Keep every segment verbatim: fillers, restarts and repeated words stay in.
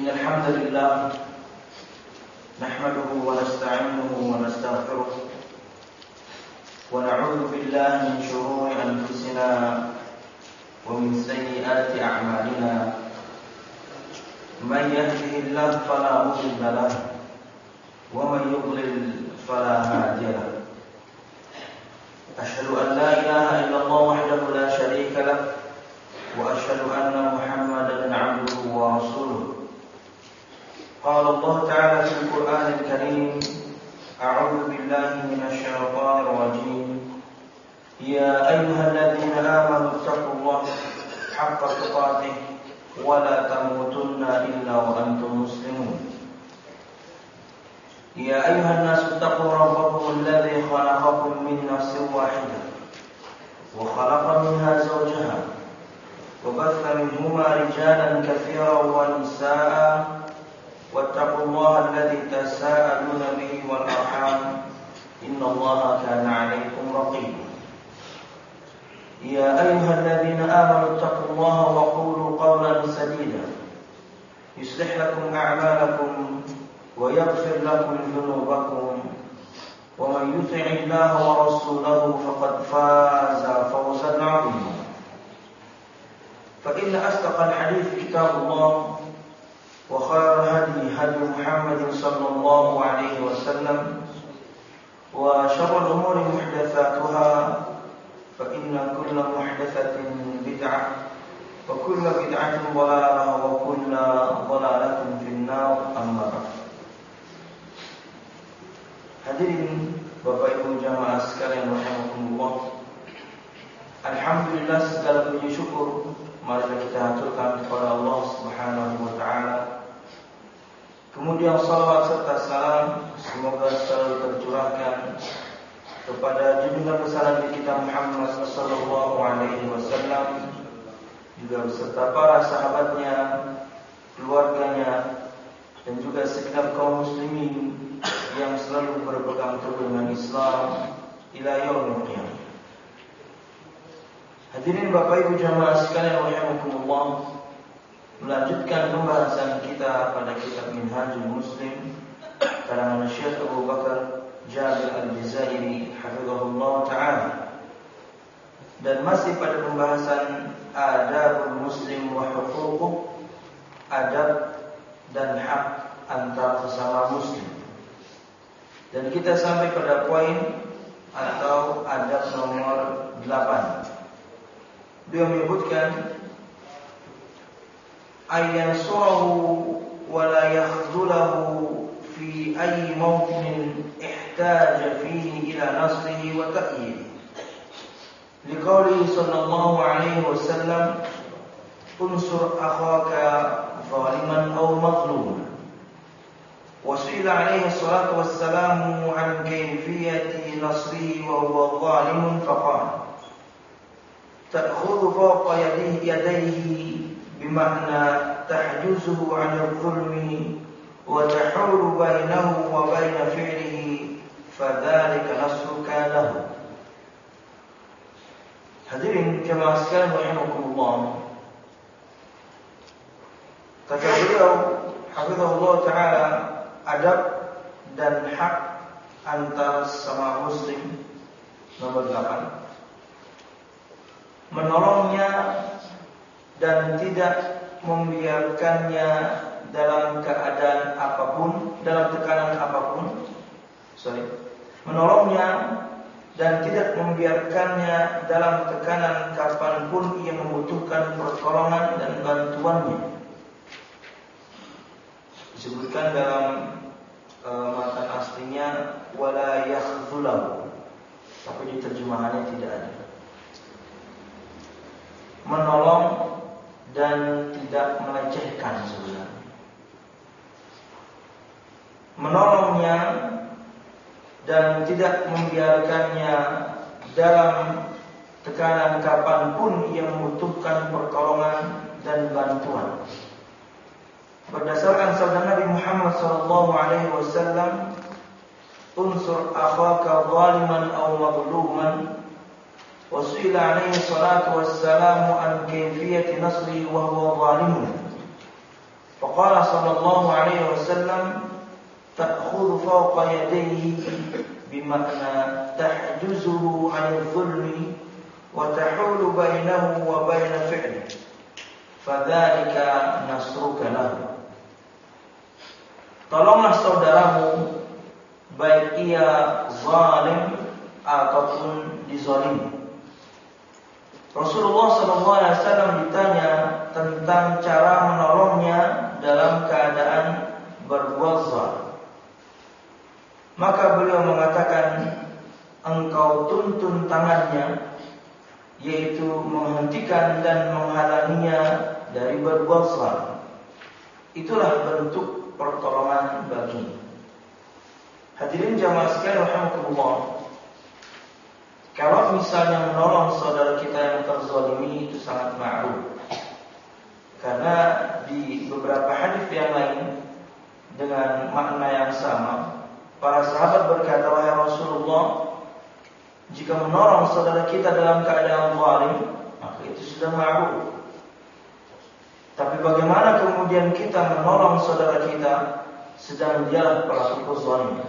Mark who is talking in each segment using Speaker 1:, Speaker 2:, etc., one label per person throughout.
Speaker 1: إن الحمد لله نحمده ونستعينه ونستغفره ونعوذ بالله من شرور أنفسنا ومن سيئات أعمالنا من يهده الله فلا مضل له ومن يضلل فلا هادي له أشهد أن لا إله إلا الله وحده لا شريك له وأشهد أن محمدا عبده ورسوله قال الله تعالى في القرآن الكريم أعوذ بالله من الشيطان الرجيم يا أيها الذين آمنوا اتقوا الله حق تقاته ولا تموتن إلا وأنتم مسلمون يا أيها الناس اتقوا ربكم الذي خلقكم من نفس واحدة وخلق منها زوجها وبث منهما رجالا كثيرا ونساء واتقوا الله الذي تساءلون به والأرحام إن الله كان عليكم رقيبا يا أيها الذين آمنوا اتقوا الله وقولوا قولا سديدا يصلح لكم أعمالكم ويغفر لكم ذنوبكم ومن يطع الله ورسوله فقد فاز فوزا عظيما فإن أصدق الحديث كتاب الله وخير الهدي هدي محمد صلى الله عليه وسلم وشر الأمور محدثاتها فإن كل محدثة بدعة وكل بدعة ضلالة وكل ضلالة في النار أما بعد. Hadirin Bapak Ibu jamaah sekalian rahimakumullah. Alhamdulillah, segala puji syukur marilah kita haturkan kepada Allah Subhanahu wa taala. Kemudian salawat serta salam semoga selalu tercurahkan kepada junjungan besar Nabi kita Muhammad sallallahu alaihi wasallam, juga beserta para sahabatnya, keluarganya, dan juga segenap kaum muslimin yang selalu berpegang teguh dengan Islam ila yaumil qiyamah. Hadirin Bapak Ibu jamaah sekalian rahimakumullah, melanjutkan pembahasan kita pada kitab Minhajul Muslim karangan Syekh Abu Bakar Jabir Al-Jazairi hafizahullah ta'ala, dan masih pada pembahasan adabul muslim wa huququh, adab dan hak antar sesama muslim. Dan kita sampai pada poin atau adab nomor delapan. Beliau menyebutkan ayyan surahu wa la yakhzulahu fi ayyi mawqin ihtaja fihi ila nasrihi wa ta'yidihi. Liqaulihi sallallahu alaihi wasallam unsur akhaka zaliman aw mazluman. وسئل عليه الصلاة والسلام عن كيفية نصره وهو ظالم فقال تأخذ فوق يديه, يديه بمعنى تحجزه عن الظلم وتحول بينه وبين فعله فذلك نصرك له. Hadirin jemaah sekalian rahimakumullah, kata beliau hafizahullah ta'ala, adab dan hak antar sama muslim nomor delapan, menolongnya dan tidak membiarkannya dalam keadaan apapun, dalam tekanan apapun. Sorry, menolongnya dan tidak membiarkannya dalam tekanan kapanpun ia membutuhkan pertolongan dan bantuannya. Disebutkan dalam e, matan aslinya wala yakhzulahu, tapi di terjemahannya tidak ada. Menolong dan tidak melecehkan sebenarnya. Menolongnya dan tidak membiarkannya dalam tekanan kapanpun ia membutuhkan pertolongan dan bantuan. Berdasarkan sabda Nabi Muhammad sallallahu alaihi wasallam, unsur akhaka zaliman aw mazluman. Wa su'ila alaihi salatu wassalamu an kayfiyati nasrihi wa huwa zalimun. Faqala sallallahu alaihi wasallam ta'khudhu fawqa yadayhi bimakna tahjuzuhu 'anil zulmi wa tahulu bainahu wa baina fi'li fadzalika nasruka lahu. Tolonglah saudaramu baik ia zalim ataupun dizalimi. Rasulullah sallallahu alaihi wasallam ditanya tentang cara menolongnya dalam keadaan berbuat zalim. Maka beliau mengatakan, engkau tuntun tangannya, yaitu menghentikan dan menghalanginya dari berbuat zalim. Itulah bentuk pertolongan baginya. Hadirin jamaah sekalian rahimakumullah. Kalau misalnya menolong saudara kita yang terzalimi itu sangat ma'ruf. Karena di beberapa hadis yang lain dengan makna yang sama, para sahabat berkata, wahai Rasulullah, jika menolong saudara kita dalam keadaan zalim, maka itu sudah ma'ruf. Tapi bagaimana kemudian kita menolong saudara kita sedang dia pelaku kezaliman?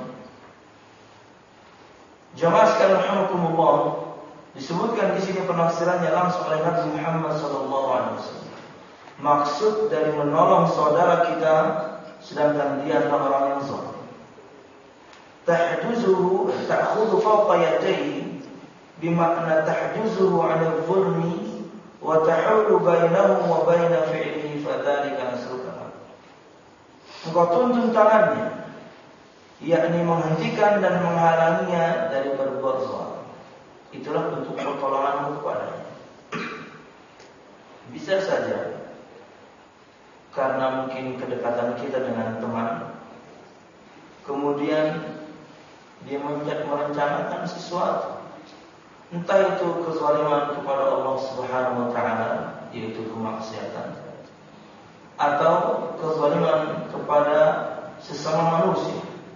Speaker 1: Jamaah sekalian rahimakumullah, disebutkan di sini penafsirannya langsung oleh Nabi Muhammad sallallahu alaihi wasallam. Maksud dari menolong saudara kita sedangkan dia adalah orang yang zalim. Tahjuzuhu ta'khudhu fawqa yadayhi bimakna tahjuzuhu 'anil zulmi wa tahulu bainahu wa baina fi'lihi fadzalika nasruka. Engkau tuntun tangannya, yakni menghentikan dan menghalanginya dari berbuat zalim. Itulah bentuk pertolonganmu kepadanya. Bisa saja karena mungkin kedekatan kita dengan teman, kemudian dia merencanakan sesuatu, entah itu kezaliman kepada Allah Subhanahu wa taala, yaitu kemaksiatan, atau kezaliman kepada sesama manusia.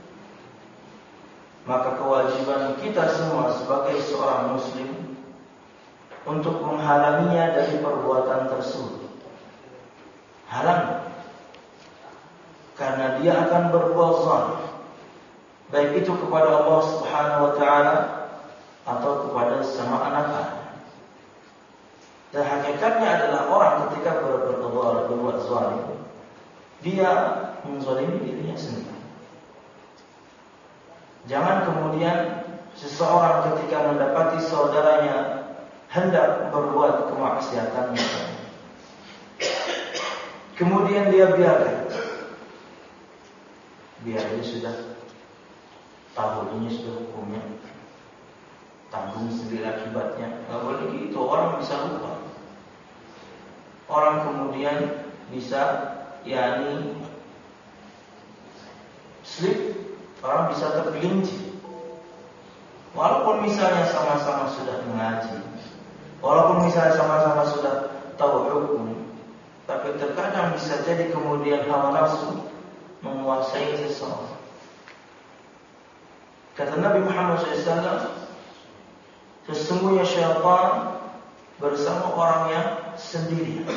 Speaker 1: Maka kewajiban kita semua sebagai seorang muslim untuk menghalanginya dari perbuatan tersebut. Halang, karena dia akan berbuat zalim, baik itu kepada Allah Subhanahu wa taala atau kepada sesama anak-anak. Dan hakikatnya adalah orang ketika berbuat berbuat zalim, dia menzalimi dirinya sendiri. Jangan kemudian seseorang ketika mendapati saudaranya hendak berbuat kemaksiatan, kemudian dia biarkan. Biar dia sudah tahu ini sudah hukumnya, tanggung sendiri akibatnya. Nggak boleh gitu, orang bisa lupa. Orang kemudian bisa yakni slip, orang bisa tergelincir. Walaupun misalnya sama-sama sudah mengaji, walaupun misalnya sama-sama sudah tahu hukum, tapi terkadang bisa jadi kemudian hawa nafsu menguasai seseorang. Kata Nabi Muhammad shallallahu alaihi wasallam, sesungguhnya syaitan bersama orang yang sendirian,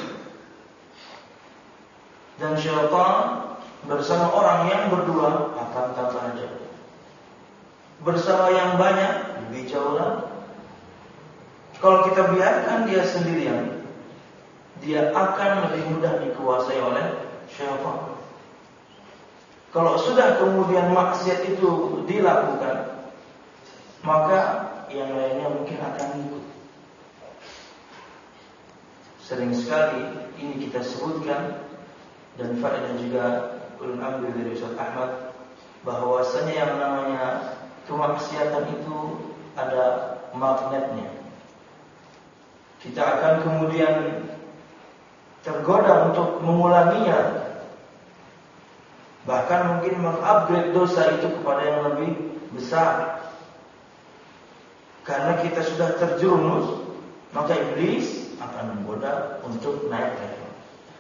Speaker 1: dan syaitan bersama orang yang berdua akan tak jauh. Bersama yang banyak lebih jauh lagi. Kalau kita biarkan dia sendirian, dia akan lebih mudah dikuasai oleh syaitan. Kalau sudah kemudian maksiat itu dilakukan, maka yang lainnya mungkin akan ikut. Sering sekali ini kita sebutkan, dan faedah juga ulun ambil dari Ustaz Ahmad, bahwasanya yang namanya kemaksiatan itu ada magnetnya. Kita akan kemudian tergoda untuk mengulanginya, bahkan mungkin mengupgrade dosa itu kepada yang lebih besar. Karena kita sudah terjerumus, maka iblis akan menggoda untuk naik level.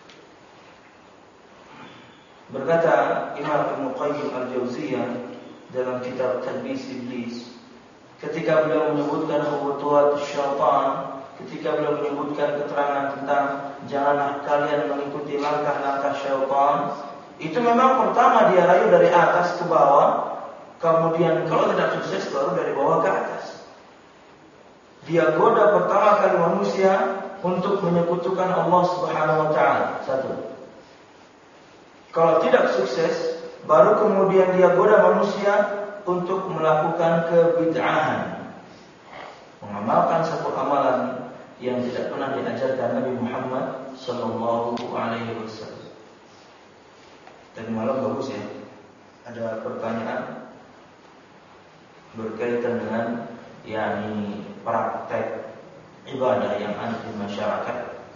Speaker 1: Berkata Imam Ibnu Qayyim Al-Jauziyah dalam kitab Talbis Iblis, ketika beliau menyebutkan khutuwat syaitan, ketika beliau menyebutkan keterangan tentang janganlah kalian mengikuti langkah-langkah syaitan, itu memang pertama dia rayu dari atas ke bawah, kemudian kalau tidak sukses baru dari bawah ke atas. Dia goda pertama kali manusia untuk menyekutukan Allah Subhanahu wa taala. Satu. Kalau tidak sukses, baru kemudian dia goda manusia untuk melakukan kebid'ahan, mengamalkan satu amalan yang tidak pernah diajarkan Nabi Muhammad sallallahu alaihi wasallam. Tadi malam bagus ya. Ada pertanyaan berkaitan dengan yakni praktek ibadah yang ada di masyarakat.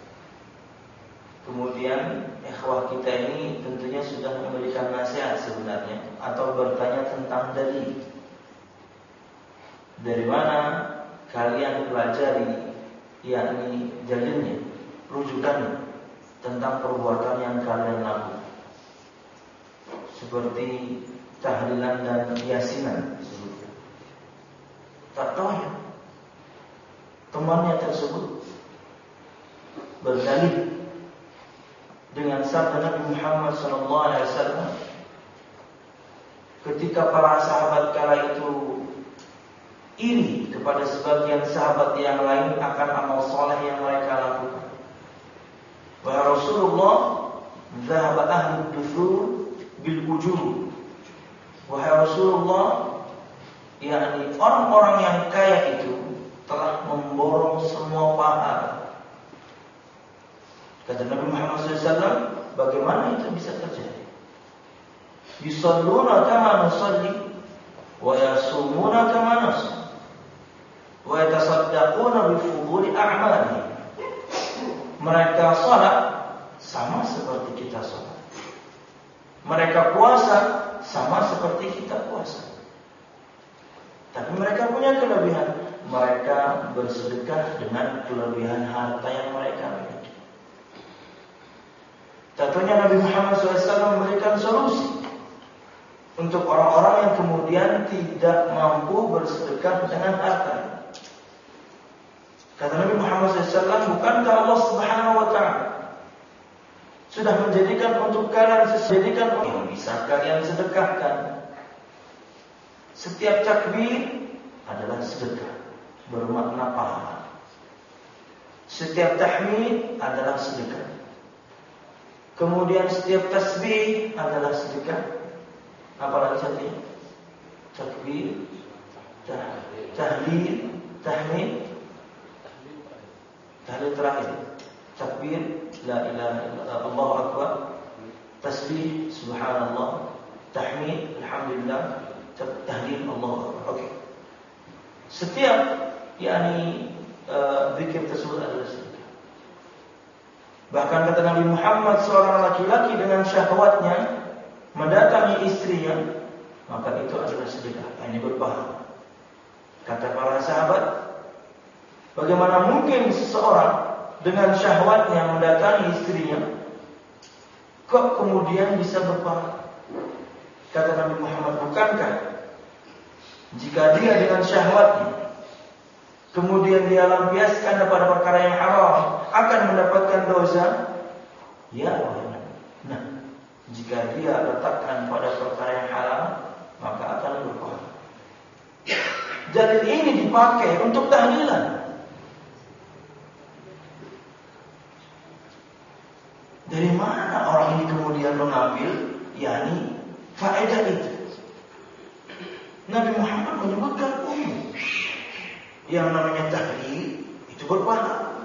Speaker 1: Kemudian ikhwah kita ini tentunya sudah memberikan nasihat sebenarnya, atau bertanya tentang dalil. Dari mana kalian pelajari yakni dalilnya, rujukannya tentang perbuatan yang kalian lakukan, seperti tahlilan dan yasinan disebutkan. Tak tahu ya, temannya tersebut berdalil dengan sabda Nabi Muhammad sallallahu alaihi wasallam ketika para sahabat kala itu iri kepada sebagian sahabat yang lain akan amal soleh yang mereka lakukan. Wahai Rasulullah, dhahaba ahlu duthur bil ujur. Wahai Rasulullah, yakni orang-orang yang kaya itu telah memborong semua pahala. Kata Nabi Muhammad shallallahu alaihi wasallam, bagaimana itu bisa terjadi? Yusalluna kama nusalli, wa yasumuna kama nasum, wa yatasaddaquna bi fuduli a'malihim. Mereka salat sama seperti kita salat. Mereka puasa sama seperti kita puasa. Tapi mereka punya kelebihan. Mereka bersedekah dengan kelebihan harta yang mereka miliki. Tentunya Nabi Muhammad shallallahu alaihi wasallam memberikan solusi untuk orang-orang yang kemudian tidak mampu bersedekah dengan harta. Kata Nabi Muhammad shallallahu alaihi wasallam, bukankah Allah Subhanahu wa taala sudah menjadikan untuk kalian sesediakan yang bisa kalian sedekahkan? Setiap takbir adalah sedekah, bermakna pahala. Setiap tahmid adalah sedekah. Kemudian setiap tasbih adalah sedekah. Apalagi satunya? Takbir, tahlil, tahmid, tahlil terakhir. Takbir, la ilaha illallah, Allahu akbar. Tasbih, subhanallah. Tahmid, alhamdulillah. Tahlil, Allahu akbar. Oke. Setiap yakni uh, zikir tersebut adalah sedekah. Bahkan kata Nabi Muhammad, seorang laki-laki dengan syahwatnya mendatangi istrinya, maka itu adalah sedekah. Ini berpahala. Kata para sahabat, bagaimana mungkin seseorang dengan syahwatnya mendatangi istrinya kok kemudian bisa berpahala? Kata Nabi Muhammad, bukankah jika dia dengan syahwatnya kemudian dia lampiaskan kepada perkara yang haram akan mendapatkan dosa? Ya, nah, jika dia letakkan pada perkara yang halal, maka akan berpahala. Dalil ini dipakai untuk tahlilan. Dari mana orang ini kemudian mengambil yakni faedah itu? Nabi Muhammad menyebutkan umum. Yang namanya tahlil itu berpahala.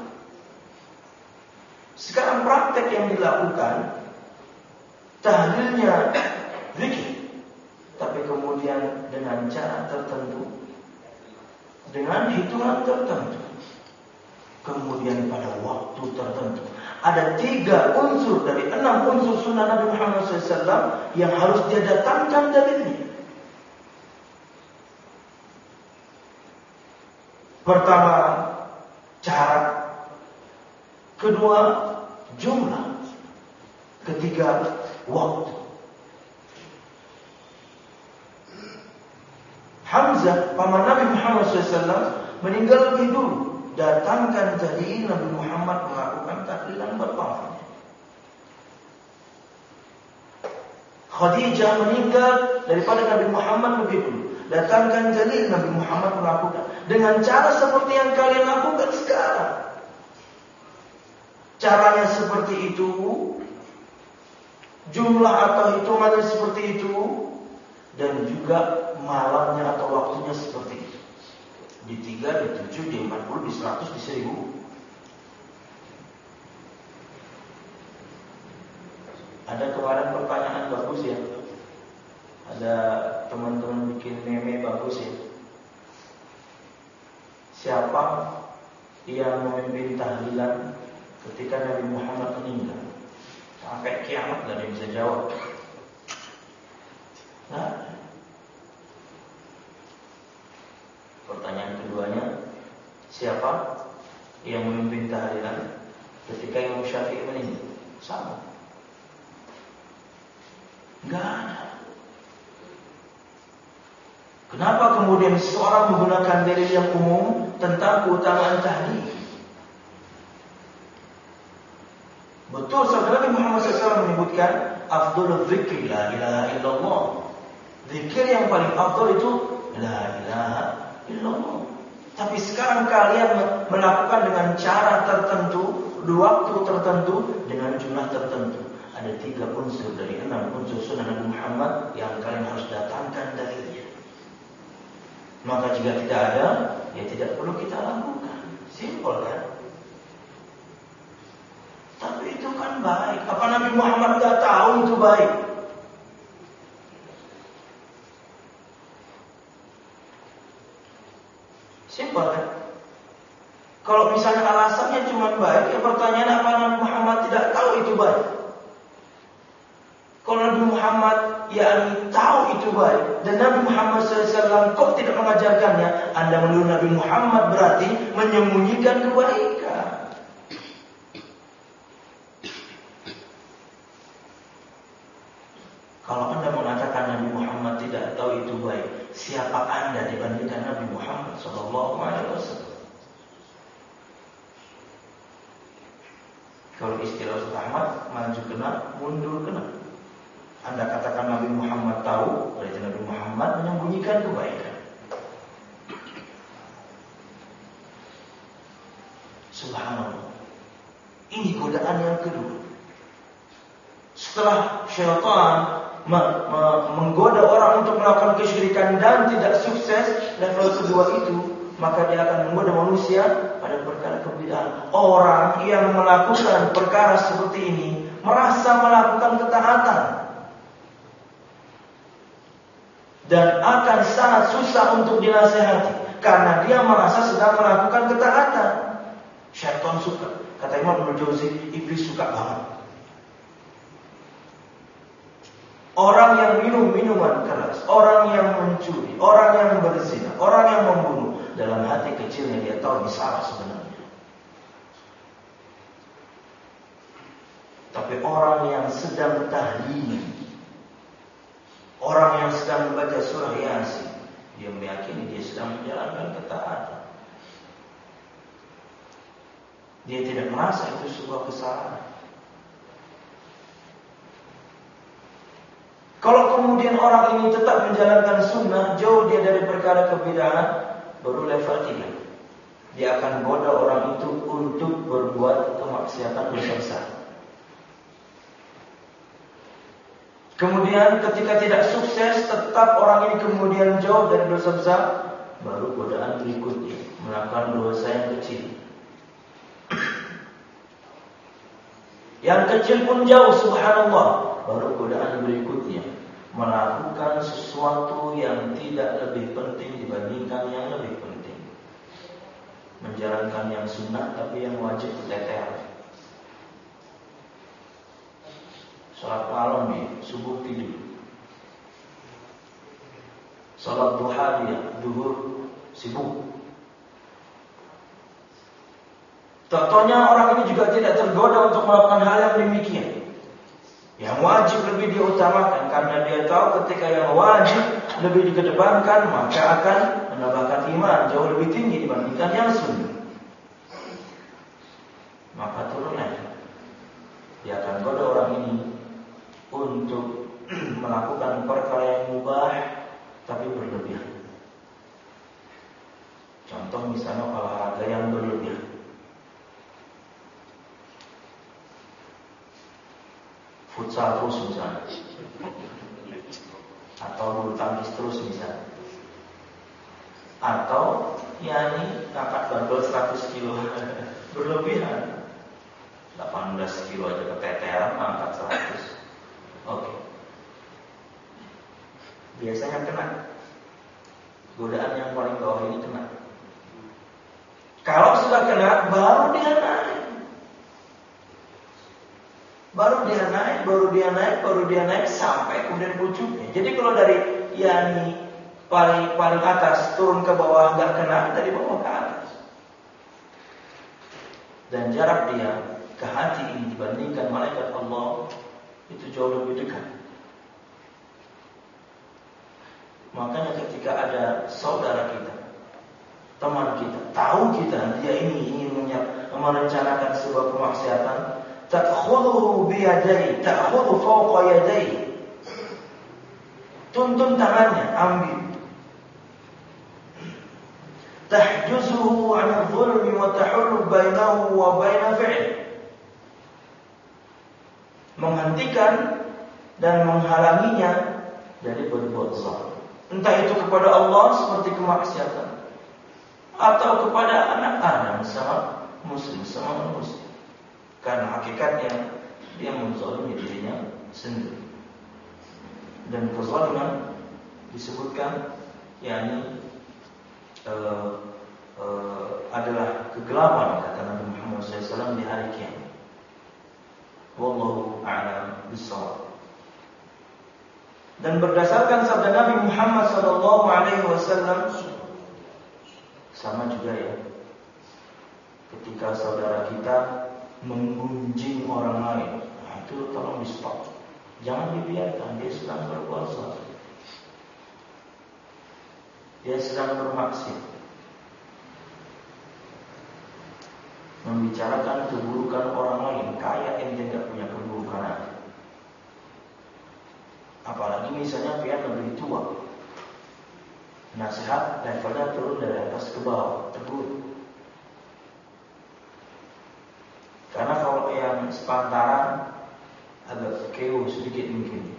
Speaker 1: Sekarang praktek yang dilakukan, tahlilnya zikir, tapi kemudian dengan cara tertentu, dengan hitungan tertentu, kemudian pada waktu tertentu. Ada tiga unsur dari enam unsur sunnah Nabi Muhammad shallallahu alaihi wasallam yang harus dia datangkan dalilnya. Pertama, cara. Kedua, jumlah. Ketiga, waktu. Hamzah, paman Nabi Muhammad shallallahu alaihi wasallam, meninggal lebih dulu datangkan dalil Nabi Muhammad melakukan tahlilan berpawang. Khadijah meninggal daripada Nabi Muhammad lebih dulu. Datangkan dalil Nabi Muhammad melakukan dengan cara seperti yang kalian lakukan sekarang. Caranya seperti itu, jumlah atau hitungannya seperti itu, dan juga malamnya atau waktunya seperti itu. Di tiga, di tujuh, di empat puluh, di seratus, di seribu. Ada kemarin pertanyaan bagus ya. Ada teman-teman bikin meme bagus ya. Siapa yang memimpin tahlilan ketika Nabi Muhammad meninggal? Sampai kiamat gak ada yang bisa jawab. Nah, pertanyaan keduanya, siapa yang memimpin tahlilan ketika Imam Syafi'i meninggal? Sama. Enggak ada. Kenapa kemudian seorang menggunakan dalil yang umum tentang keutamaan tahlil? Betul, saudara Nabi Muhammad shallallahu alaihi wasallam menyebutkan afdhalul dzikri la ilaha illallah. Zikir yang paling afdal itu la ilaha illallah. Tapi sekarang kalian melakukan dengan cara tertentu, di waktu tertentu, dengan jumlah tertentu. Ada tiga unsur dari enam unsur sunnah Nabi Muhammad yang kalian harus datangkan dalilnya. Maka jika tidak ada, ya tidak perlu kita lakukan. Simpel kan? Tapi itu kan baik. Apa Nabi Muhammad tidak tahu itu baik? Simpel kan? Kalau misalnya alasannya cuma baik, ya pertanyaan apa Nabi Muhammad tidak tahu itu baik? Kalau Nabi Muhammad yakni tahu itu baik dan Nabi Muhammad shallallahu alaihi wasallam kok tidak mengajarkannya, Anda menuduh Nabi Muhammad berarti menyembunyikan kebaikan. Kalau Anda mengatakan Nabi Muhammad tidak tahu itu baik, siapa Anda dibandingkan Nabi Muhammad shallallahu alaihi wasallam? Kalau istilah Ustaz Ahmad, maju kena, mundur kena. Anda katakan Nabi Muhammad tahu, berarti Nabi Muhammad menyembunyikan kebaikan. Subhanallah. Ini godaan yang kedua. Setelah syaitan menggoda orang untuk melakukan kesyirikan dan tidak sukses, level kedua itu, maka dia akan menggoda manusia pada perkara kebid'ahan. Orang yang melakukan perkara seperti ini merasa melakukan ketaatan dan akan sangat susah untuk dinasihati karena dia merasa sedang melakukan ketaatan. Syaitan suka. Kata Imam Ibnu Jauzi, iblis suka banget. Orang yang minum minuman keras, orang yang mencuri, orang yang berzina, orang yang membunuh, dalam hati kecilnya dia tahu dia salah sebenarnya. Tapi orang yang sedang tahlil, orang yang sedang membaca surah Yasin, dia meyakini dia sedang menjalankan ketaatan. Dia tidak merasa itu sebuah kesalahan. Kalau kemudian orang ini tetap menjalankan sunnah, jauh dia dari perkara kebid'ahan, baru level tiga. Dia akan goda orang itu untuk berbuat kemaksiatan dosa besar. Kemudian ketika tidak sukses, tetap orang ini kemudian jauh dari dosa besar, baru godaan berikutnya, melakukan dosa yang kecil. Yang kecil pun jauh, subhanallah. Baru godaan berikutnya, melakukan sesuatu yang tidak lebih penting dibandingkan yang lebih penting. Menjalankan yang sunnah tapi yang wajib teter. Salat malam dia, subuh tidur. Salat duha dia, duhur sibuk. Contohnya orang ini juga tidak tergoda untuk melakukan hal yang demikian. Yang wajib lebih diutamakan karena dia tahu ketika yang wajib lebih dikedepankan maka akan menambahkan iman jauh lebih tinggi dibandingkan yang sunnah. maka turunlah. Dia akan goda orang ini untuk melakukan perkara yang mubah tapi berlebihan. Contoh misalnya olahraga yang berlebihan. Futsal terus misalnya, atau bulu tangkis terus misalnya, atau yakni angkat barbel seratus kilo berlebihan, delapan belas kilo aja keteteran angkat seratus. Oke, biasanya kena godaan yang paling bawah ini kena. Kalau sudah kena, baru dia naik. Baru dia naik, baru dia naik, baru dia naik sampai kemudian pucuknya. Jadi kalau dari yakni paling paling atas turun ke bawah nggak kena, dari bawah ke atas. Dan jarak dia ke hati ini dibandingkan malaikat Allah itu jauh lebih dekat. Makanya ketika ada saudara kita, teman kita, tahu kita dia ini ingin merencanakan sebuah kemaksiatan, ta'khudhu biyadai, ta'khudhu fawqa yadai, tuntun tangannya, ambil. Tahjuzuhu 'an adh-dhulmi wa tahullu bainahu wa baina fi'l, menghentikan dan menghalanginya dari berbuat zalim. Entah itu kepada Allah seperti kemaksiatan, atau kepada anak Adam sama muslim, sama muslim. Karena hakikatnya dia menzalimi dirinya sendiri. Dan kezaliman disebutkan yakni uh, uh, adalah kegelapan, kata Nabi Muhammad shallallahu alaihi wasallam di hari kiamat. Wallahu a'lam bishawab. Dan berdasarkan sabda Nabi Muhammad shallallahu alaihi wasallam, sama juga ya, ketika saudara kita menggunjing orang lain, nah itu tolong di stop, jangan dibiarkan. Dia sedang berpuasa, dia sedang bermaksiat, membicarakan keburukan orang lain, kayak ente tidak punya keburukan aja. Apalagi misalnya pihak lebih tua, nasihat levelnya turun dari atas ke bawah, tegur. Karena kalau yang sepantaran agak keu sedikit mungkin,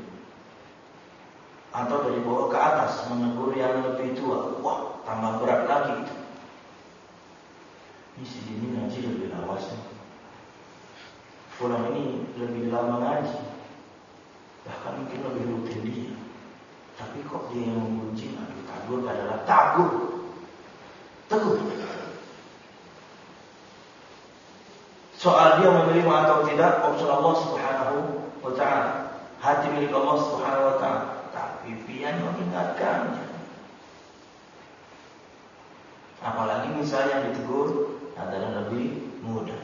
Speaker 1: atau dari bawah ke atas menegur yang lebih tua, wah tambah berat lagi itu. Ini si ini ngaji lebih lawas nih. Fulan ini lebih lama ngaji, bahkan mungkin lebih rutin dia. Tapi kok dia yang mengunci? Aduh, tagur adalah tagur, tegur. Soal dia menerima atau tidak, urusan Allah Subhanahu wa ta'ala. Hati milik Allah Subhanahu wa ta'ala. Tapi pian mengingatkannya. Apalagi misalnya yang ditegur adalah lebih muda.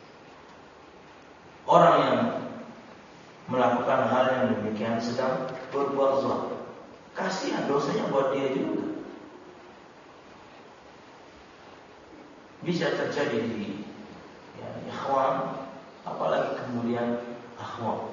Speaker 1: Orang yang melakukan hal yang demikian sedang berbuat zalim. Kasihan dosanya buat dia juga. Bisa terjadi di ya, ikhwan, apalagi kemudian akhwat.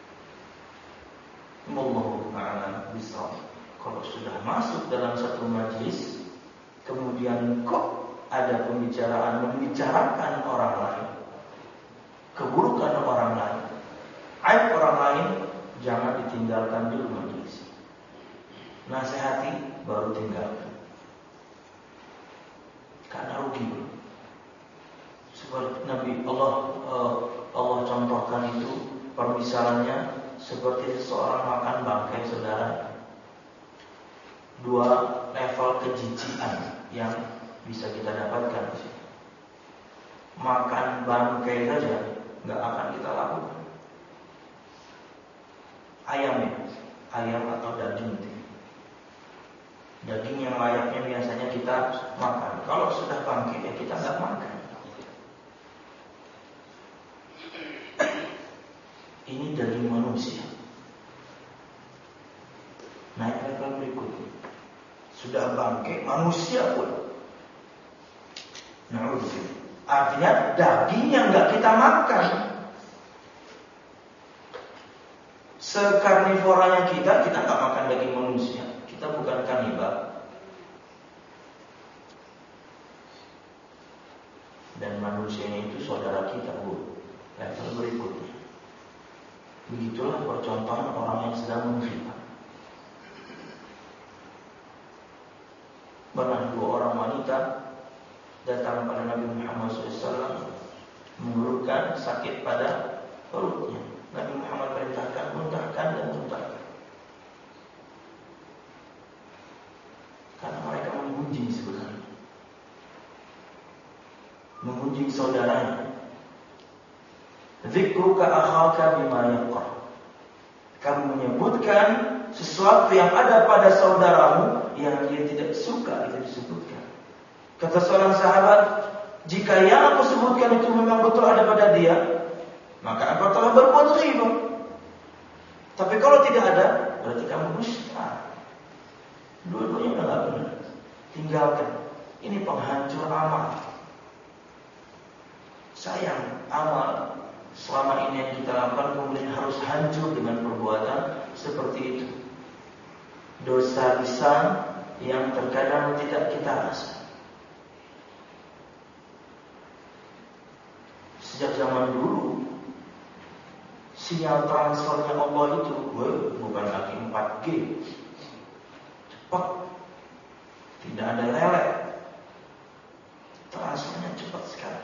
Speaker 1: Wallahu a'lam bishawab. Kalau sudah masuk dalam satu majlis, kemudian kok ada pembicaraan membicarakan orang lain, keburukan orang lain, aib orang lain, jangan ditinggalkan dulu majlis. Nasihati baru tinggalkan, karena rugi. Seperti Nabi Allah uh, Allah contohkan itu, permisalannya seperti seseorang makan bangkai saudara. Dua level kejijian yang bisa kita dapatkan di sini. Makan bangkai saja nggak akan kita lakukan. Ayam ya, ayam atau daging. Daging yang layaknya biasanya kita makan. Kalau sudah bangkai ya kita nggak makan. Ini daging manusia. Naik level berikutnya, sudah bangkai manusia pun. Nah, Artinya daging yang nggak kita makan. Sekarnivoranya kita, kita nggak makan daging manusia. Kita bukan kanibal. Dan manusianya itu saudara kita, Bu. Level berikutnya. Begitulah percontohan orang yang sedang menghina. Pernah dua orang wanita datang pada Nabi Muhammad shallallahu alaihi wasallam mengeluhkan sakit pada perutnya. Nabi Muhammad perintahkan muntahkan dan muntahkan. Karena mereka menggunjing sebenarnya, menggunjing saudaranya. Dzikruka akhaka bima yaqra. Kamu menyebutkan sesuatu yang ada pada saudaramu yang dia tidak suka itu disebutkan. Kata seorang sahabat, jika yang aku sebutkan itu memang betul ada pada dia, maka engkau telah berbuat ghibah. Tapi kalau tidak ada, berarti kamu dusta. Dua-duanya udah gak benar. Tinggalkan. Ini penghancur amal. Sayang, amal selama ini yang kita lakukan kemudian harus hancur dengan perbuatan seperti itu. Dosa besar yang terkadang tidak kita rasa. Sejak zaman dulu, sinyal transfernya Allah itu woy, bukan lagi empat G, cepat, tidak ada lelet, transfernya cepat sekali.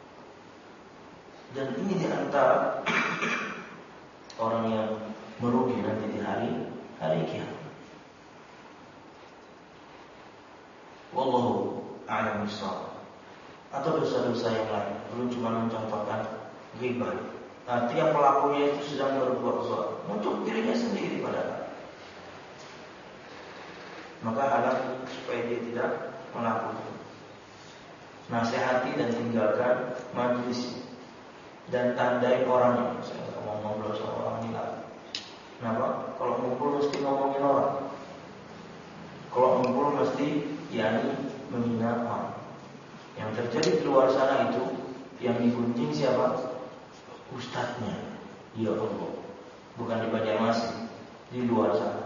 Speaker 1: Dan ini diantara orang yang merugi nanti di hari hari kiamat. Wallahu a'lam bishawab. Atau dosa-dosa yang lain, belum cuma mencontohkan ghibah. Artinya pelakunya itu sedang berbuat zalim untuk dirinya sendiri padahal. Maka halang supaya dia tidak melakukan. Nasihati dan tinggalkan majelis dan tandai orangnya. Saya nggak mau ngobrol sama orang ini lagi. Kenapa? Kalau ngumpul mesti ngomongin orang. Kalau ngumpul mesti yakni menghina orang. Yang terjadi di luar sana itu yang digunjing siapa? Ustadznya. Ya Allah. Bukan di Banjarmasin, di luar sana.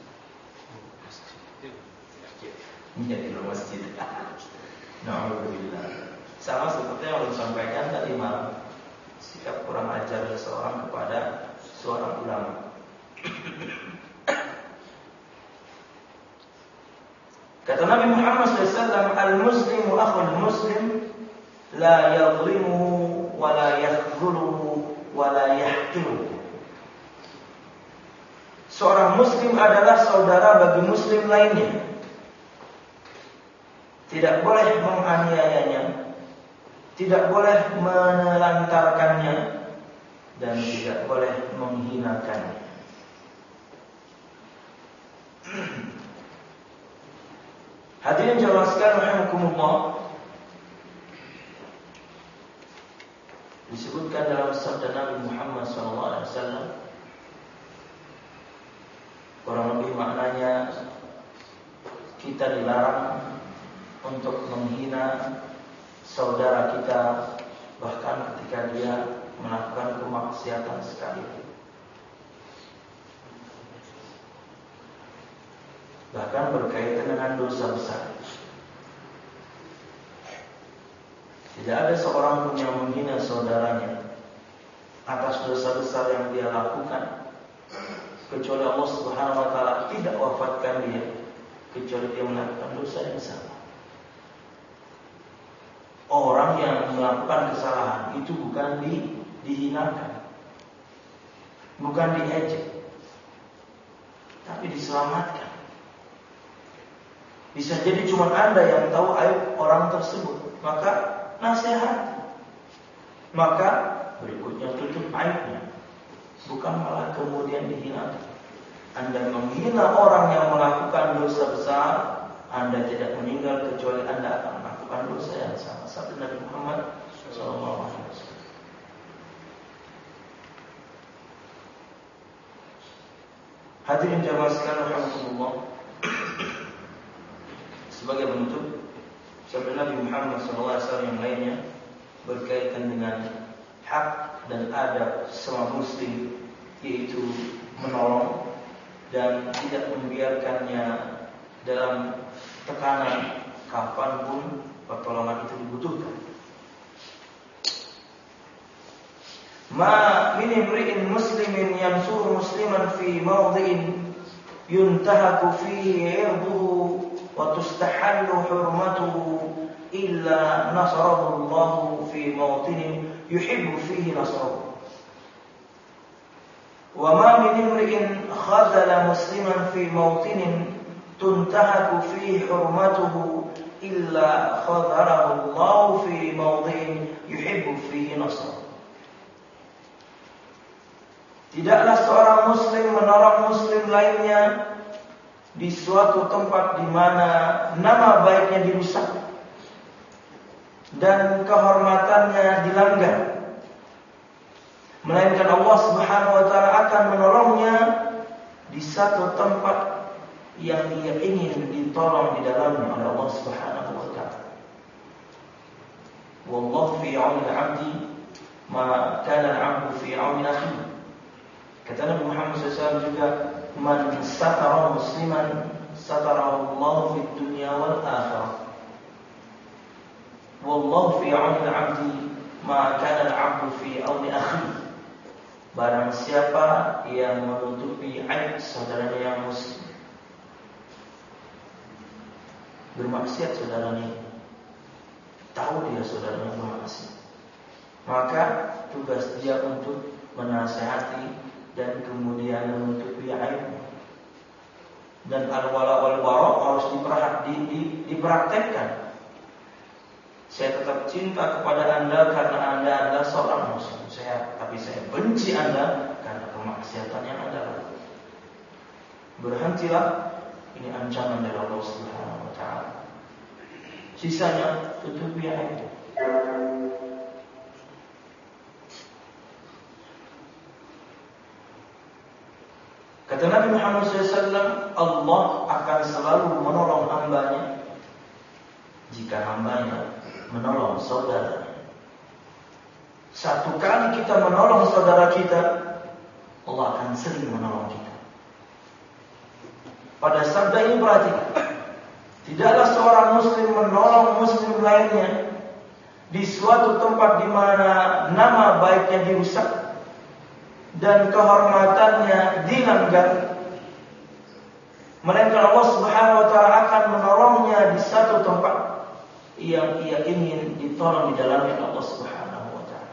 Speaker 1: Ini di luar masjid. Alhamdulillah. Sama seperti yang saya sampaikan tadi malam. Sikap kurang ajar seseorang kepada seorang ulama. Kata Nabi Muhammad shallallahu alaihi wasallam, al-muslimu akhul muslim, la yadhlimuhu wa la yakhdhuluhu wa la yahqiruhu. Seorang muslim adalah saudara bagi muslim lainnya. Tidak boleh menganiayanya, tidak boleh menelantarkannya, dan tidak boleh menghinakannya. Hadirin jamaah sekalian rahimakumullah, disebutkan dalam sabda Nabi Muhammad shallallahu alaihi wasallam, kurang lebih maknanya kita dilarang untuk menghina saudara kita bahkan ketika dia melakukan kemaksiatan sekalipun. Bahkan berkaitan dengan dosa besar. Tidak ada seorang pun yang menghina saudaranya atas dosa besar yang dia lakukan, kecuali Allah Subhanahu wa taala tidak wafatkan dia kecuali dia melakukan dosa yang sama. Orang yang melakukan kesalahan itu bukan di, dihinakan, bukan diejek, tapi diselamatkan. Bisa jadi cuma Anda yang tahu aib orang tersebut, maka nasihat, maka berikutnya tutup aibnya, bukan malah kemudian dihinakan. Anda menghina orang yang melakukan dosa besar, Anda tidak meninggal kecuali Anda akan melakukan dosa yang sama. Sabda Nabi Muhammad shallallahu alaihi wasallam. Hadirin jamaah sekalian rahimakumullah, sebagai penutup, sabda Nabi Muhammad shallallahu alaihi wasallam yang lainnya, berkaitan dengan hak dan adab semua muslim, yaitu menolong dan tidak membiarkannya dalam tekanan kapanpun pertolongan itu dibutuhkan. Ma min imri'in muslimin yansuru musliman fi mawdhi'in yuntahaku fihi 'irduhu wa tustahallu hurmatuhu illa nasarahu Allahu fi mawtinin yuhibbu fihi nasrahu. Wa ma min imri'in khazala musliman fi mawtinin tuntahaku fihi hurmatuhu illa khadarahu Allahu fi mawdhi'in yuhibbu fihi nasrahu. Tidaklah seorang muslim menolong muslim lainnya di suatu tempat di mana nama baiknya dirusak dan kehormatannya dilanggar, melainkan Allah Subhanahu wa taala akan menolongnya di satu tempat yang dia ingin ditolong di dalamnya oleh Allah Subhanahu wa taala. Wallahu fi 'auni 'abdi ma kana 'abdu fi 'auni akhihi. Kata Nabi Muhammad shallallahu alaihi wasallam juga, man satara musliman satarahu Allah fid dunya wal akhirah. Wallahu fi 'auni al-'abdi ma kana al-'abdu fi 'auni akhihi. Barang siapa yang menutupi aib saudaranya yang muslim, bermaksiat saudaranya, tahu dia saudaranya bermaksiat, maka tugas dia untuk menasihati dan kemudian menutupi aibnya. Dan al-wala wal bara harus diperhati, di, di, dipraktekkan. Saya tetap cinta kepada Anda karena Anda adalah seorang muslim. Saya, tapi saya benci Anda karena kemaksiatan yang Anda lakukan. Berhentilah, ini ancaman dari Allah Subhanahu wa taala. Sisanya tutupi aibnya. Kata Nabi Muhammad shallallahu alaihi wasallam, Allah akan selalu menolong hambanya jika hambanya menolong saudaranya. Satu kali kita menolong saudara kita, Allah akan sering menolong kita. Pada sabda ini perhatikan, tidaklah seorang muslim menolong muslim lainnya di suatu tempat di mana nama baiknya dirusak dan kehormatannya dilanggar, melainkan Allah Subhanahu wa taala akan menolongnya di satu tempat yang ia ingin ditolong di dalamnya Allah Subhanahu wa taala.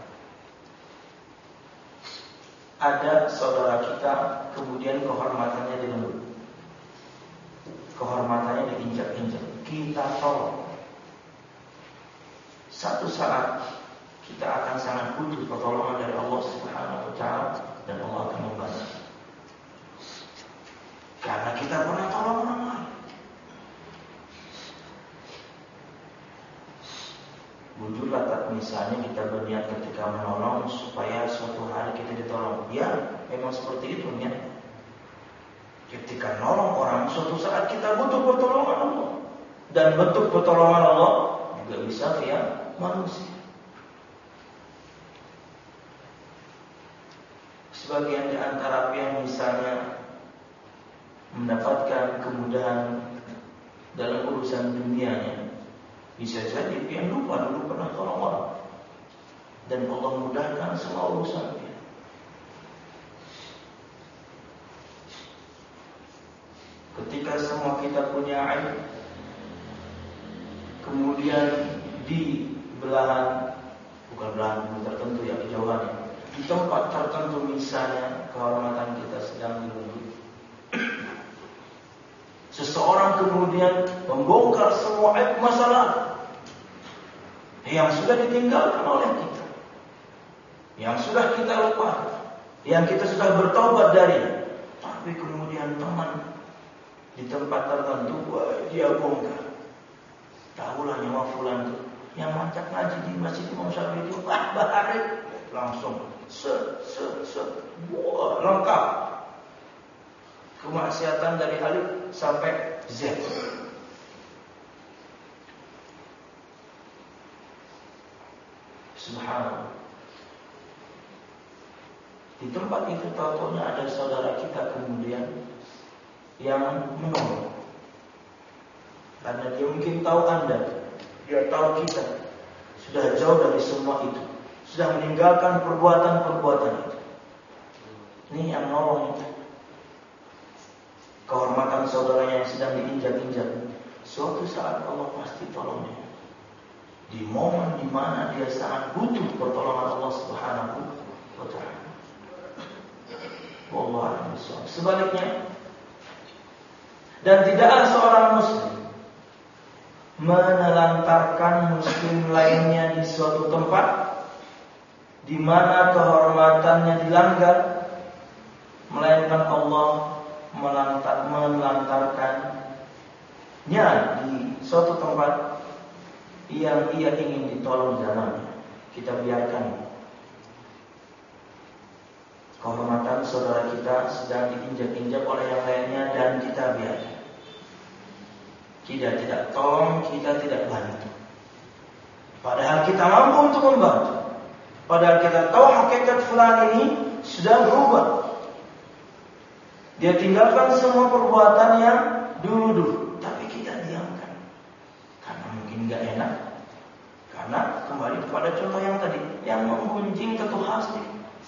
Speaker 1: Ada saudara kita kemudian kehormatannya dilanggar, kehormatannya diinjak-injak, kita tolong. Satu saat kita akan sangat butuh pertolongan dari Allah Subhanahu wa taala dan Allah akan membantu. Karena kita pernah tolong orang lain. Muncullah tak misalnya kita berniat ketika menolong supaya suatu hari kita ditolong. Ya, memang seperti itu ya. Ketika nolong orang, suatu saat kita butuh pertolongan Allah. Dan bentuk pertolongan Allah juga bisa via manusia. Sebagian di antara pihak misalnya mendapatkan kemudahan dalam urusan dunianya, bisa jadi pihak lupa dulu pernah tolong orang, dan Allah mudahkan semua urusannya. Ketika semua kita punya aib, kemudian di belahan, bukan belahan tertentu ya, kejauhannya, di tempat tertentu misalnya kehormatan kita sedang dilindungi, seseorang kemudian membongkar semua aib masalah yang sudah ditinggalkan oleh kita, yang sudah kita lupa, yang kita sudah bertaubat dari, tapi kemudian teman di tempat tertentu, wah, dia bongkar. Tahulah nyawa fulan itu yang mancak ngaji di masjid Imam Syafi'i itu, ah, bahari langsung se se se wah, lengkap kemaksiatan dari alif sampai Z. Subhanallah. Di tempat itu tahu-tahunya ada saudara kita kemudian yang menolong. Karena dia mungkin tahu Anda, dia tahu kita sudah jauh dari semua itu, sudah meninggalkan perbuatan-perbuatan itu. Ini yang nolong itu. Kehormatan saudaranya yang sedang diinjak-injak, suatu saat Allah pasti tolongnya. Di momen di mana dia sangat butuh pertolongan Allah Subhanahu wa taala. Wallahu a'lam. Sebaliknya, dan tidaklah seorang muslim menelantarkan muslim lainnya di suatu tempat di mana kehormatannya dilanggar, melainkan Allah melantar, melantarkannya di suatu tempat yang ia ingin ditolong di dalamnya. Kita biarkan kehormatan saudara kita sedang diinjak-injak oleh yang lainnya dan kita biarkan. Kita tidak tolong, kita tidak bantu. Padahal kita mampu untuk membantu. Padahal kita tahu hakikat fulan ini sudah berubah. Dia tinggalkan semua perbuatan yang dulu-dulu, tapi kita diamkan. Karena mungkin gak enak. Karena kembali kepada contoh yang tadi, yang menggunjing ketua hasti.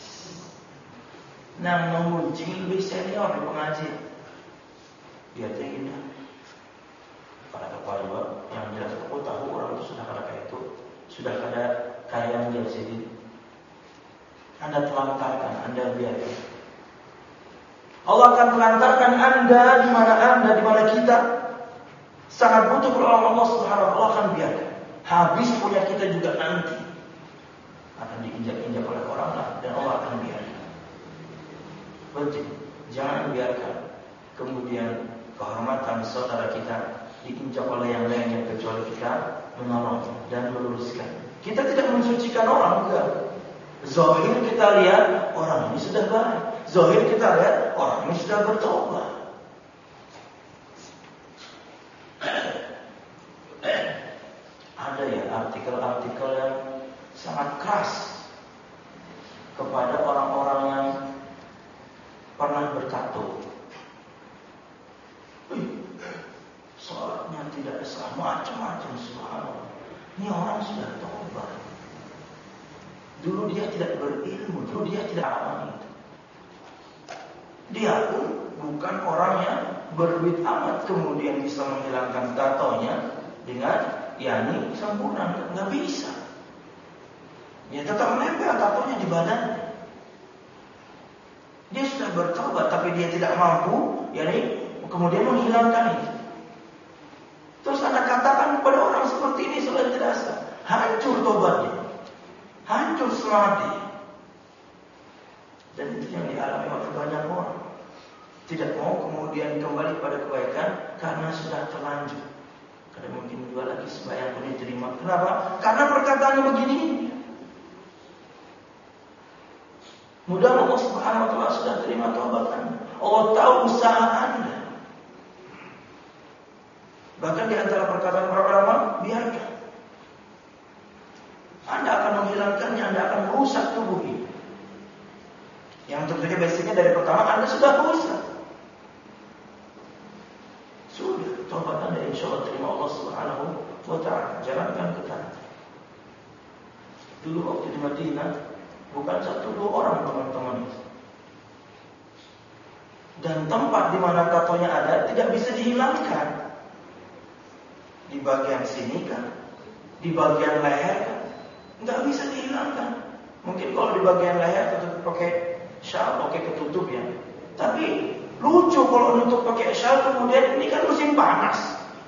Speaker 1: Nah, menggunjing lebih senior di pengajian. Dia indah. Pada kepala yang jelas aku tahu orang itu sudah kada kayak itu, sudah kada kayak yang dia jadi. Anda telantarkan, Anda biarkan. Allah akan telantarkan Anda di mana Anda, di mana kita sangat butuh pertolongan Allah Subhanahu wa taala, Allah akan biarkan. Habis punya kita juga nanti akan diinjak-injak oleh orang lain dan Allah akan biarkan. Penting, jangan biarkan kemudian kehormatan saudara kita diinjak oleh yang lainnya kecuali kita menolong dan meluruskan. Kita tidak mensucikan orang, enggak. Zahir kita lihat orang ini sudah baik. Zahir kita lihat orang ini sudah bertobat. Ada ya artikel-artikel yang sangat keras kepada orang-orang yang pernah bertato. Sholatnya tidak salah, macam-macam, subhanallah. Ini orang sudah tobat. Dulu dia tidak berilmu, dulu dia tidak aman itu. Dia pun bukan orang yang berduit amat, kemudian bisa menghilangkan tatonya dengan yani sempurna, nggak bisa. Dia tetap menempel tatonya di badannya. Dia sudah bertobat, tapi dia tidak mampu, yani kemudian menghilangkan itu. Terus Anda katakan kepada orang seperti ini sudah dirasa hancur tobatnya, hancur semangatnya. Dan itu yang dialami oleh banyak orang. Tidak mau kemudian kembali pada kebaikan karena sudah terlanjur. Karena mungkin juga lagi sembahyang pun diterima. Kenapa? Karena perkataannya begini. Mudah Allah Subhanahu wa taala sudah terima taubat Anda. Allah tahu usaha Anda. Bahkan di antara perkataan para ulama, biarkan. Anda akan menghilangkannya, Anda akan merusak tubuh ini. Yang tentunya basicnya dari pertama Anda sudah rusak. Sudah, taubat Anda insya Allah terima Allah Subhanahu wa taala. Jalankan ke tanah. Dulu waktu di Madinah, bukan satu dua orang teman-teman itu. Dan tempat di mana tatonya ada tidak bisa dihilangkan. Di bagian sini kan, di bagian leher kan, nggak bisa dihilangkan. Mungkin kalau di bagian leher tutup pakai shawl, oke ketutup ya. Tapi lucu kalau nutup pakai shawl kemudian ini kan musim panas.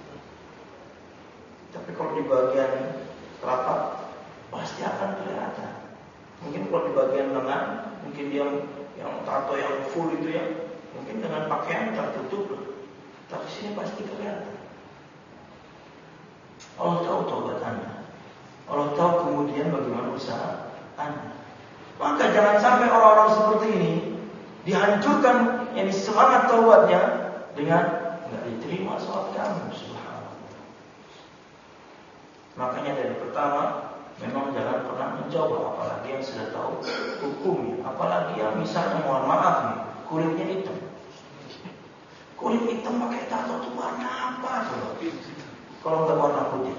Speaker 1: Tapi kalau di bagian telapak pasti akan kelihatan. Mungkin kalau di bagian lengan, mungkin dia yang tato yang full itu ya, mungkin dengan pakaian tertutup. Tapi sini pasti kelihatan. Allah tahu taubat Anda. Allah tahu kemudian bagaimana usaha Anda. Maka jangan sampai orang-orang seperti ini dihancurkan yang semangat taubatnya dengan enggak diterima sholat kamu. Subhanallah. Makanya dari pertama memang jangan pernah mencoba, apalagi yang sudah tahu hukumnya. Apalagi yang misalnya mohon maaf nih, kulitnya hitam. Kulit hitam pakai tato itu warna apa coba? Kalau nggak warna putih,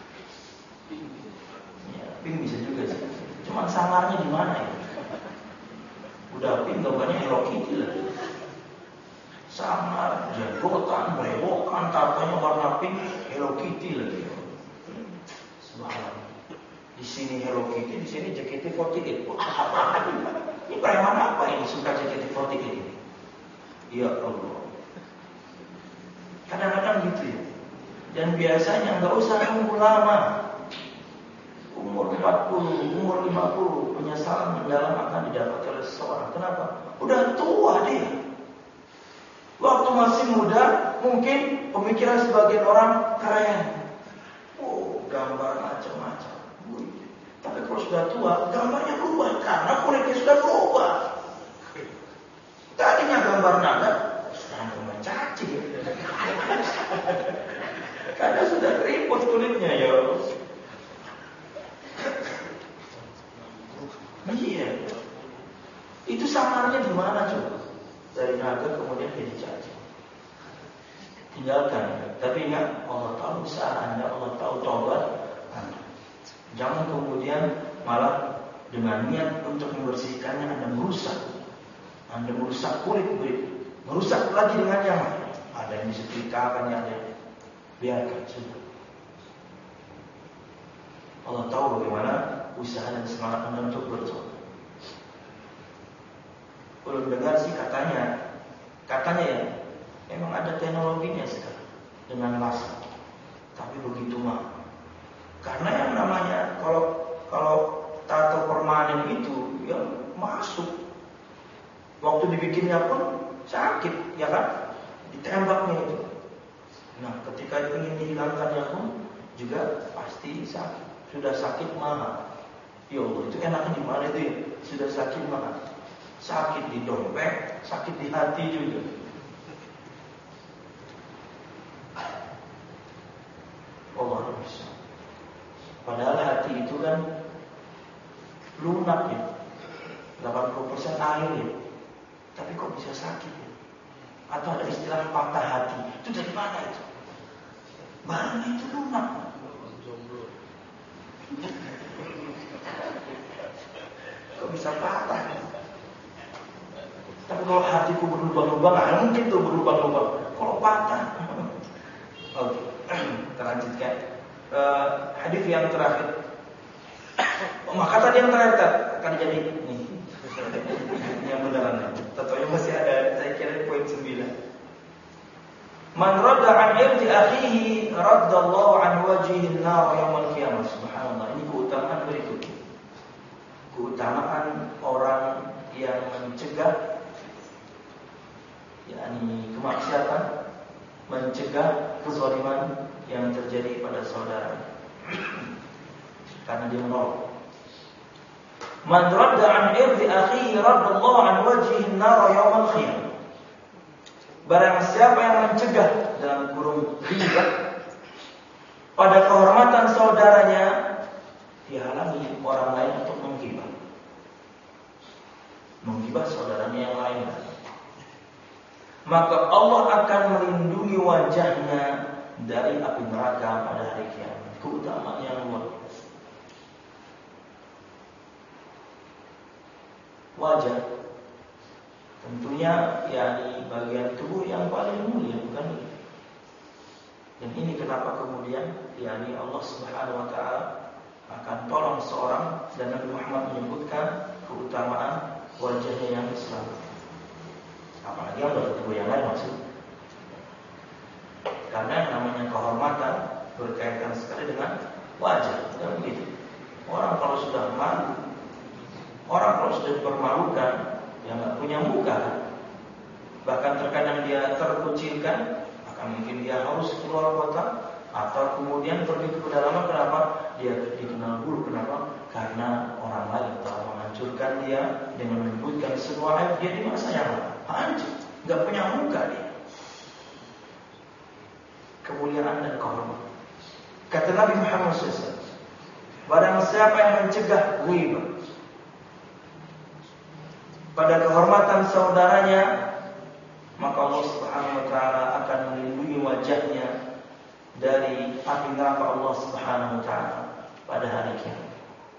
Speaker 1: ya, pink bisa juga sih. Cuman sangarnya di mana ya? Udah pink, gambarnya Hello Kitty lagi. Sangar, jenggotan, berewokan, tatonya warna pink, Hello Kitty lagi. Subhanallah. Di sini Hello Kitty, di sini J K T empat delapan. Ini preman apa ini suka J K T empat delapan ini? Ya Allah. Kadang-kadang gitu ya. Dan biasanya nggak usah nunggu lama. Umur empat puluh, umur lima puluh, penyesalan mendalam akan didapat oleh seseorang. Kenapa? Udah tua dia. Waktu masih muda, mungkin pemikiran sebagian orang keren. Oh, gambar macam-macam. Tapi kalau sudah tua, gambarnya berubah karena kulitnya sudah berubah. Tadinya gambar naga, sekarang gambar cacing. Karena sudah keriput kulitnya ya. Iya. Itu samarnya di mana coba? Dari naga kemudian jadi cacing. Tinggalkan. Tapi ingat, Allah tahu usaha Anda, Allah tahu taubat Anda. Jangan kemudian malah dengan niat untuk membersihkannya Anda merusak. Anda merusak kulit kulit, merusak lagi dengan yang lain. Ada yang disetrikakan, ada yang biarkan sudah. Allah tahu bagaimana usaha dan semangat Anda untuk bertobat. Belum dengar sih katanya, katanya ya, memang ada teknologinya sekarang dengan laser, tapi begitu mahal. Karena yang namanya kalau kalau tato permanen itu ya masuk. Waktu dibikinnya pun sakit, ya kan? Ditembaknya itu. Nah, ketika ingin dihilangkannya pun juga pasti sakit. Sudah sakit mahal. Ya Allah, itu enaknya di mana itu ya? Sudah sakit mahal. Sakit di dompet, sakit di hati juga. Allah bisa. Padahal hati itu kan lunak ya, delapan puluh persen air ya. Tapi kok bisa sakit ya? Atau ada istilah patah hati. Itu dari mana itu? Barangnya itu lunak. Kok bisa patah ya? Tapi kalau hatiku berlubang-lubang, nggak mungkin tuh berlubang-lubang. Kalau patah. Oke, kita lanjutkan. Uh, hadis yang terakhir. Oh, maka tadi yang terakhir akan jadi nih. Yang beneran. Tentunya masih ada, saya kira poin sembilan. Man radda an irdi akhihi raddallahu an wajhihi an-nar yaumil qiyamah. Subhanallah, ini keutamaan berikut. Keutamaan orang yang mencegah yakni kemaksiatan, mencegah kezaliman yang terjadi pada saudara karena dia menolong. Man radda an irdi akhihi raddallahu an wajhihi an-nar yaumil qiyamah. Barang siapa yang mencegah dalam kurung ghibah pada kehormatan saudaranya, dihalangi orang lain untuk menggibah. Menggibah saudaranya yang lain. Maka Allah akan melindungi wajahnya dari api neraka pada hari kiamat. Keutamaan yang luar biasa. Wajah tentunya yakni bagian tubuh yang paling mulia, bukan? Dan ini kenapa kemudian yakni Allah Subhanahu wa taala akan tolong seorang, dan Nabi Muhammad menyebutkan keutamaan wajahnya yang selamat. Apalagi anggota tubuh yang lain maksud. Karena yang namanya kehormatan berkaitan sekali dengan wajah, dan begitu. Orang kalau sudah malu, orang kalau sudah dipermalukan, yang nggak punya muka, bahkan terkadang dia terkucilkan, akan mungkin dia harus keluar kota atau kemudian pergi ke pedalaman. Kenapa? Dia dikenal dulu. Kenapa? Karena orang lain telah menghancurkan dia dengan menyebutkan semua aib dia di masa yang lalu. Hancur, nggak punya muka dia. Kemuliaan dan kehormatan. Kata Nabi Muhammad shallallahu alaihi wasallam, Barang siapa yang mencegah ghibah pada kehormatan saudaranya, maka Allah Subhanahu wa taala akan melindungi wajahnya dari api neraka Allah Subhanahu wa taala pada hari kiamat.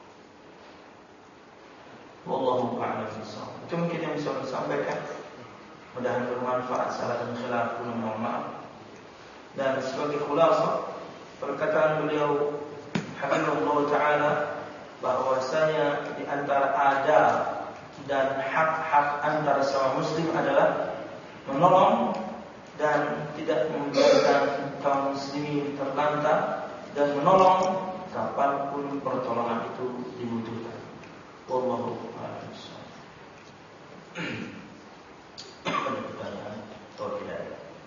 Speaker 1: Wallahu a'lam bishawab. Itu mungkin yang bisa saya sampaikan. Mudah-mudahan bermanfaat. Salah dan khilaf pun mohon maaf. Dan sebagai khulasah perkataan beliau Habibullah taala bahwasanya di antara adab dan hak-hak antara sama muslim adalah menolong dan tidak membiarkan kaum muslimin terlantar, dan menolong kapanpun pertolongan itu dibutuhkan. Wallahu a'lam bishawab. Ada pertanyaan atau tidak?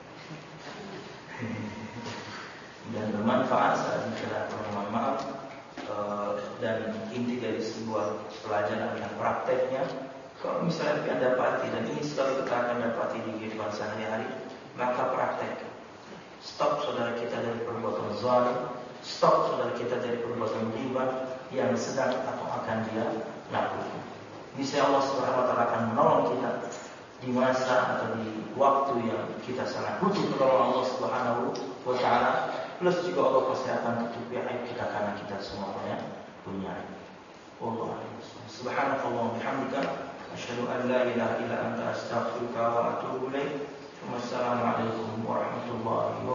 Speaker 1: Dan bermanfaat saat bicara, mohon maaf. Dan inti dari sebuah pelajaran yang prakteknya, kalau misalnya kita dapati, dan ini selalu kita akan dapati di kehidupan sehari-hari, maka praktek. Stop saudara kita dari perbuatan zalim, stop saudara kita dari perbuatan ghibah yang sedang atau akan dia lakukan. Niscaya Allah Subhanahu wa taala akan menolong kita di masa atau di waktu yang kita sangat butuh pertolongan Allah Subhanahu wa taala. Plus juga Allah pasti akan tutupi aib kita karena kita semuanya punya aib. Wallahu a'lam. Subhanallahi wa bihamdika asyhadu an la ilaha illa anta astaghfiruka wa atubu ilaik. Wassalamualaikum warahmatullahi wabarakatuh.